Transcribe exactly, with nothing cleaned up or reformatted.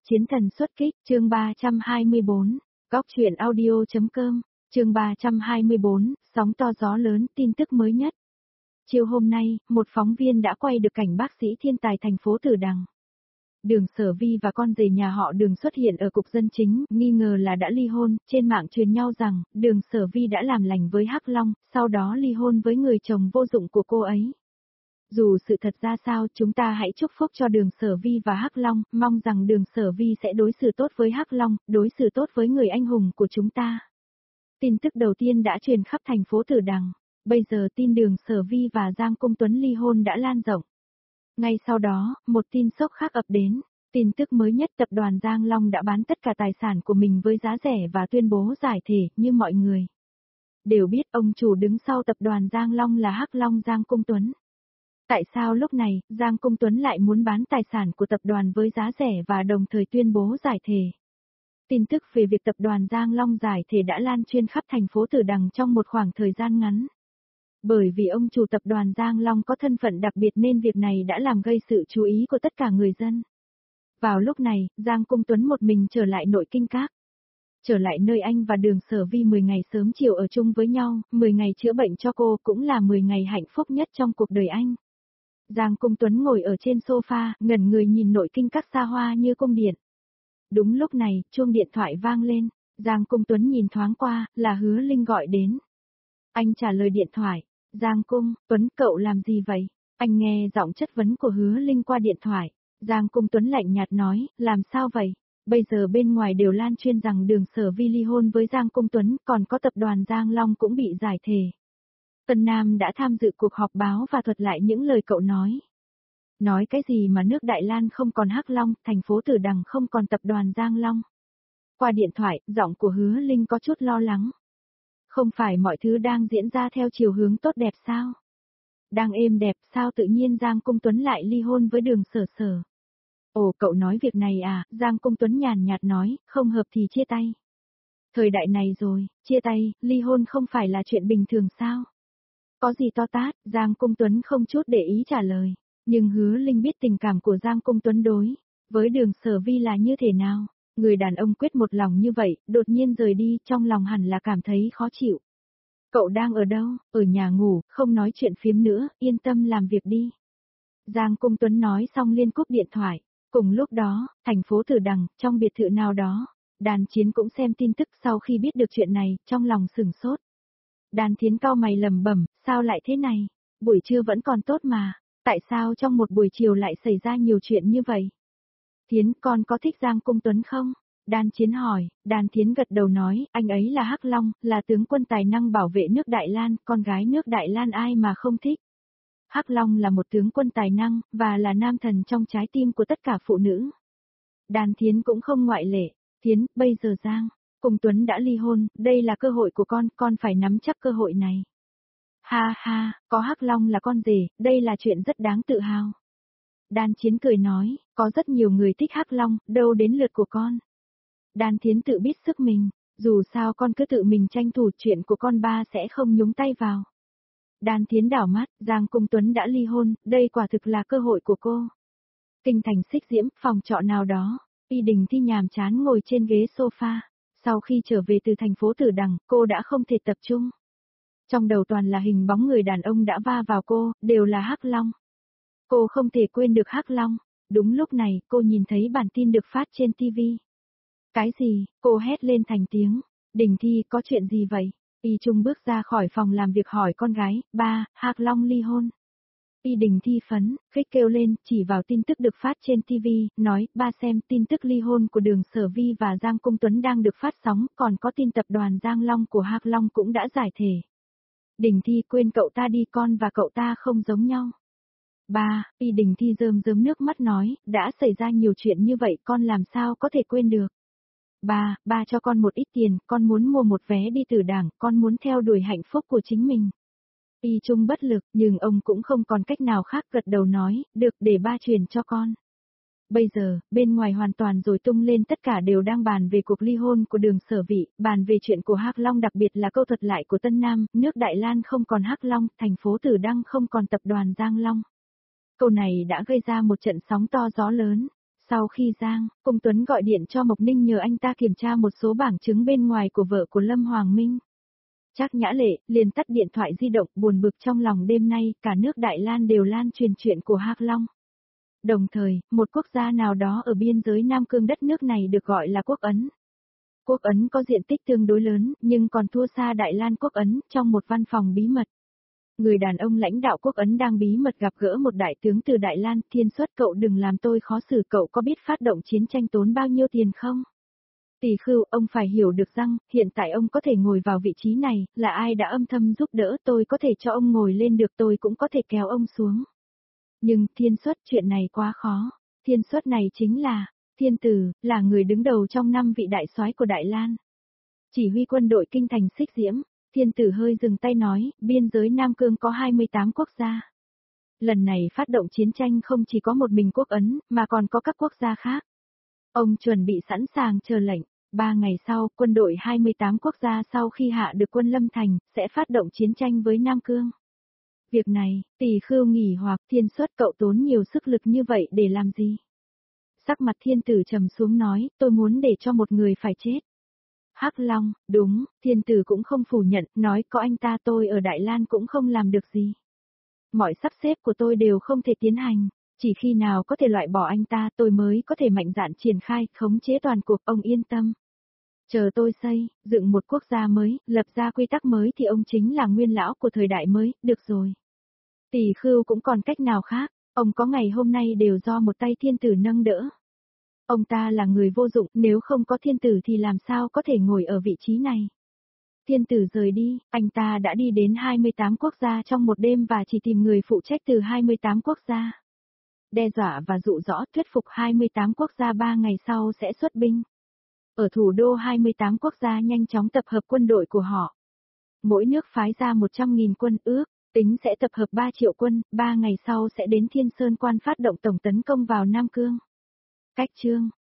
Chiến thần xuất kích, chương ba trăm hai mươi bốn, góc truyện audio.com, chương ba trăm hai mươi bốn, sóng to gió lớn, tin tức mới nhất. Chiều hôm nay, một phóng viên đã quay được cảnh bác sĩ thiên tài thành phố Tử Đằng. Đường Sở Vi và con rể nhà họ Đường xuất hiện ở cục dân chính, nghi ngờ là đã ly hôn, trên mạng truyền nhau rằng, Đường Sở Vi đã làm lành với Hắc Long, sau đó ly hôn với người chồng vô dụng của cô ấy. Dù sự thật ra sao, chúng ta hãy chúc phúc cho Đường Sở Vi và Hắc Long, mong rằng Đường Sở Vi sẽ đối xử tốt với Hắc Long, đối xử tốt với người anh hùng của chúng ta. Tin tức đầu tiên đã truyền khắp thành phố Tử Đằng, bây giờ tin Đường Sở Vi và Giang Cung Tuấn ly hôn đã lan rộng. Ngay sau đó, một tin sốc khác ập đến, tin tức mới nhất tập đoàn Giang Long đã bán tất cả tài sản của mình với giá rẻ và tuyên bố giải thể, như mọi người đều biết ông chủ đứng sau tập đoàn Giang Long là Hắc Long Giang Cung Tuấn. Tại sao lúc này, Giang Cung Tuấn lại muốn bán tài sản của tập đoàn với giá rẻ và đồng thời tuyên bố giải thể? Tin tức về việc tập đoàn Giang Long giải thể đã lan truyền khắp thành phố Tử Đằng trong một khoảng thời gian ngắn. Bởi vì ông chủ tập đoàn Giang Long có thân phận đặc biệt nên việc này đã làm gây sự chú ý của tất cả người dân. Vào lúc này, Giang Cung Tuấn một mình trở lại nội kinh các. Trở lại nơi anh và Đường Sở Vi mười ngày sớm chiều ở chung với nhau, mười ngày chữa bệnh cho cô cũng là mười ngày hạnh phúc nhất trong cuộc đời anh. Giang Cung Tuấn ngồi ở trên sofa, ngẩn người nhìn nội kinh các xa hoa như cung điện. Đúng lúc này, chuông điện thoại vang lên, Giang Cung Tuấn nhìn thoáng qua, là Hứa Linh gọi đến. Anh trả lời điện thoại, Giang Cung Tuấn cậu làm gì vậy? Anh nghe giọng chất vấn của Hứa Linh qua điện thoại, Giang Cung Tuấn lạnh nhạt nói, làm sao vậy? Bây giờ bên ngoài đều lan truyền rằng Đường Sở Vi ly hôn với Giang Cung Tuấn, còn có tập đoàn Giang Long cũng bị giải thể. Tân Nam đã tham dự cuộc họp báo và thuật lại những lời cậu nói. Nói cái gì mà nước Đại Lan không còn Hắc Long, thành phố Tử Đằng không còn tập đoàn Giang Long. Qua điện thoại, giọng của Hứa Linh có chút lo lắng. Không phải mọi thứ đang diễn ra theo chiều hướng tốt đẹp sao? Đang êm đẹp sao tự nhiên Giang Cung Tuấn lại ly hôn với Đường Sở Sở? Ồ, cậu nói việc này à? Giang Cung Tuấn nhàn nhạt nói, không hợp thì chia tay. Thời đại này rồi, chia tay, ly hôn không phải là chuyện bình thường sao? Có gì to tát? Giang Cung Tuấn không chút để ý trả lời. Nhưng Hứa Linh biết tình cảm của Giang Cung Tuấn đối với Đường Sở Vi là như thế nào. Người đàn ông quyết một lòng như vậy, đột nhiên rời đi, trong lòng hẳn là cảm thấy khó chịu. Cậu đang ở đâu? Ở nhà ngủ, không nói chuyện phiếm nữa, yên tâm làm việc đi. Giang Cung Tuấn nói xong liên cúp điện thoại. Cùng lúc đó, thành phố Tử Đằng, trong biệt thự nào đó, Đàn Chiến cũng xem tin tức sau khi biết được chuyện này, trong lòng sửng sốt. Đàn Thiến cau mày lẩm bẩm, sao lại thế này? Buổi trưa vẫn còn tốt mà, tại sao trong một buổi chiều lại xảy ra nhiều chuyện như vậy? Thiến, con có thích Giang Cung Tuấn không? Đàn Chiến hỏi, Đàn Thiến gật đầu nói, anh ấy là Hắc Long, là tướng quân tài năng bảo vệ nước Đại Lan, con gái nước Đại Lan ai mà không thích. Hắc Long là một tướng quân tài năng, và là nam thần trong trái tim của tất cả phụ nữ. Đàn Thiến cũng không ngoại lệ. Thiến, bây giờ Giang Cung Tuấn đã ly hôn, đây là cơ hội của con, con phải nắm chắc cơ hội này. Ha ha, có Hắc Long là con rể, đây là chuyện rất đáng tự hào. Đàn Chiến cười nói, có rất nhiều người thích Hắc Long, đâu đến lượt của con. Đàn Thiến tự biết sức mình, dù sao con cứ tự mình tranh thủ, chuyện của con ba sẽ không nhúng tay vào. Đàn Thiến đảo mắt, Giang Cung Tuấn đã ly hôn, đây quả thực là cơ hội của cô. Kinh thành Xích Diễm, phòng trọ nào đó, Y Đình Thi nhàm chán ngồi trên ghế sofa. Sau khi trở về từ thành phố Tử Đằng, cô đã không thể tập trung. Trong đầu toàn là hình bóng người đàn ông đã va vào cô, đều là Hắc Long. Cô không thể quên được Hắc Long. Đúng lúc này, cô nhìn thấy bản tin được phát trên ti vi. Cái gì? Cô hét lên thành tiếng. Đình Thi, có chuyện gì vậy? Y Trung bước ra khỏi phòng làm việc hỏi con gái, ba, Hắc Long ly hôn. Y Đình Thi phấn, khích kêu lên, chỉ vào tin tức được phát trên ti vi, nói, ba xem tin tức ly hôn của Đường Sở Vi và Giang Cung Tuấn đang được phát sóng, còn có tin tập đoàn Giang Long của Hắc Long cũng đã giải thể. Đình Thi, quên cậu ta đi, con và cậu ta không giống nhau. Ba, Y Đình Thi rơm rớm nước mắt nói, đã xảy ra nhiều chuyện như vậy con làm sao có thể quên được. Ba, ba cho con một ít tiền, con muốn mua một vé đi Tử Đằng, con muốn theo đuổi hạnh phúc của chính mình. Y Trung bất lực, nhưng ông cũng không còn cách nào khác, gật đầu nói, được, để ba truyền cho con. Bây giờ, bên ngoài hoàn toàn rồi tung lên, tất cả đều đang bàn về cuộc ly hôn của Đường Sở Vi, bàn về chuyện của Hắc Long, đặc biệt là câu thuật lại của Tân Nam, nước Đại Lan không còn Hắc Long, thành phố Tử Đăng không còn tập đoàn Giang Long. Câu này đã gây ra một trận sóng to gió lớn. Sau khi Giang, Cung Tuấn gọi điện cho Mộc Ninh nhờ anh ta kiểm tra một số bảng chứng bên ngoài của vợ của Lâm Hoàng Minh. Trác Nhã Lệ liền tắt điện thoại di động, buồn bực trong lòng. Đêm nay, cả nước Đại Lan đều lan truyền chuyện của Hạc Long. Đồng thời, một quốc gia nào đó ở biên giới Nam Cương đất nước này được gọi là Quốc Ấn. Quốc Ấn có diện tích tương đối lớn, nhưng còn thua xa Đại Lan Quốc Ấn. Trong một văn phòng bí mật, người đàn ông lãnh đạo Quốc Ấn đang bí mật gặp gỡ một đại tướng từ Đại Lan. Thiên Suất, cậu đừng làm tôi khó xử, cậu có biết phát động chiến tranh tốn bao nhiêu tiền không? Tỷ Khưu, ông phải hiểu được rằng, hiện tại ông có thể ngồi vào vị trí này, là ai đã âm thầm giúp đỡ. Tôi có thể cho ông ngồi lên được, tôi cũng có thể kéo ông xuống. Nhưng, Thiên Suất, chuyện này quá khó. Thiên Suất này chính là, Thiên Tử, là người đứng đầu trong năm vị đại soái của Đại Lan. Chỉ huy quân đội kinh thành Xích Diễm. Thiên Tử hơi dừng tay nói, biên giới Nam Cương có hai mươi tám quốc gia. Lần này phát động chiến tranh không chỉ có một mình Quốc Ấn, mà còn có các quốc gia khác. Ông chuẩn bị sẵn sàng chờ lệnh. Ba ngày sau, quân đội hai mươi tám quốc gia sau khi hạ được quân Lâm Thành, sẽ phát động chiến tranh với Nam Cương. Việc này, Tỷ Khưu nghỉ hoặc. Thiên Suất, cậu tốn nhiều sức lực như vậy để làm gì? Sắc mặt Thiên Tử trầm xuống nói, tôi muốn để cho một người phải chết. Hắc Long, đúng, Thiên Tử cũng không phủ nhận, nói có anh ta tôi ở Đại Lan cũng không làm được gì. Mọi sắp xếp của tôi đều không thể tiến hành, chỉ khi nào có thể loại bỏ anh ta tôi mới có thể mạnh dạn triển khai, khống chế toàn cuộc, ông yên tâm. Chờ tôi xây, dựng một quốc gia mới, lập ra quy tắc mới thì ông chính là nguyên lão của thời đại mới, được rồi. Tỷ Khưu cũng còn cách nào khác, ông có ngày hôm nay đều do một tay Thiên Tử nâng đỡ. Ông ta là người vô dụng, nếu không có Thiên Tử thì làm sao có thể ngồi ở vị trí này. Thiên Tử rời đi, anh ta đã đi đến hai mươi tám quốc gia trong một đêm và chỉ tìm người phụ trách từ hai mươi tám quốc gia. Đe dọa và dụ dỗ thuyết phục hai mươi tám quốc gia ba ngày sau sẽ xuất binh. Ở thủ đô hai mươi tám quốc gia nhanh chóng tập hợp quân đội của họ. Mỗi nước phái ra một trăm nghìn quân, ước tính sẽ tập hợp ba triệu quân, ba ngày sau sẽ đến Thiên Sơn Quan phát động tổng tấn công vào Nam Cương. Cách chương